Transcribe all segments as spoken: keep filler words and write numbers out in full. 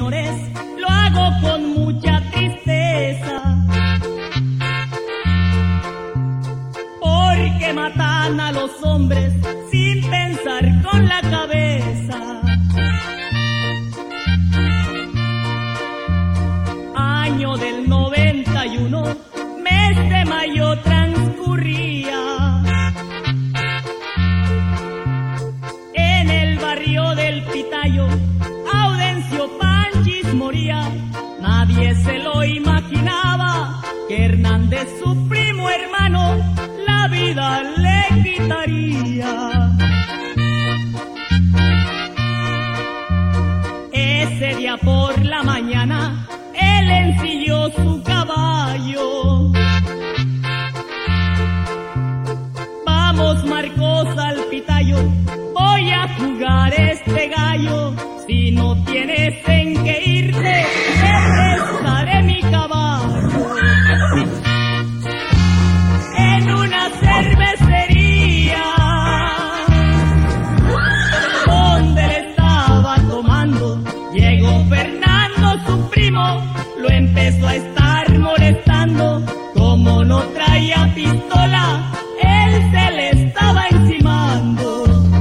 señores, lo hago con mucha tristeza, porque matan a los hombres sin pensar con la cabeza. Año del noventa y uno, mes de mayo transcurría. En el barrio del Pitayo, Audencio Panchis moría. Nadie se lo imaginaba, que Hernández, su primo hermano, la vida le quitaría. Ese día por la mañana, él ensilló su caballo. Vamos, Marcos, al Pitayo, voy a jugar este gallo. Si no tienes en qué irte, te prestaré mi caballo. En una cervecería donde le estaba tomando, llegó Fernando, su primo, lo empezó a estar molestando. Como no traía pistola, él se le estaba encimando.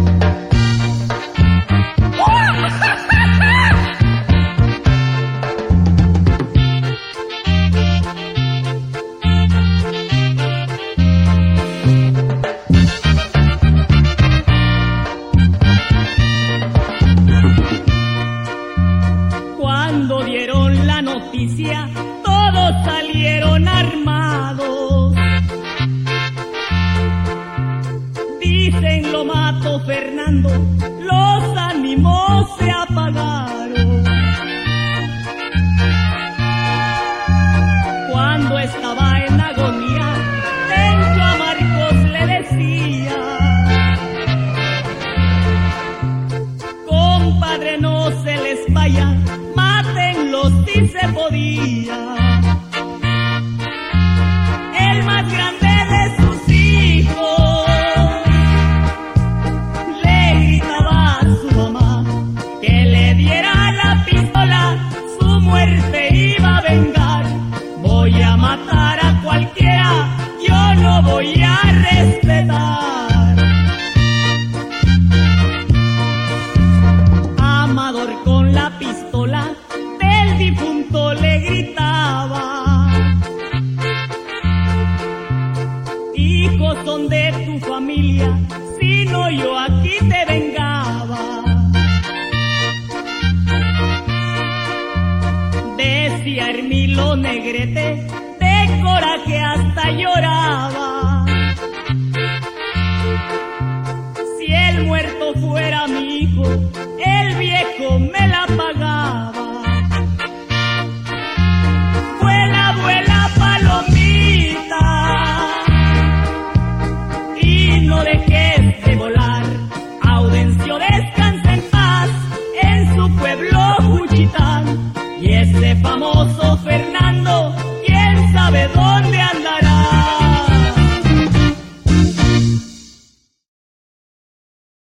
Cuando dieron la noticia, todos salieron armados. Dicen lo mató Fernando, los ánimos se apagaron. Cuando estaba en agonía, Tencho a Marcos le decía: compadre, no se les vaya, mátenlos si se podía. El más grande de sus hijos le gritaba a su mamá que le diera la pistola, su muerte iba a vengar. Voy a matar a cualquiera, yo no voy a respetar. Amador con la pistola del difunto le gritaba: hijos son de tu familia, si no yo aquí te vengaba. Decía Hermilo Negrete, de coraje hasta lloraba.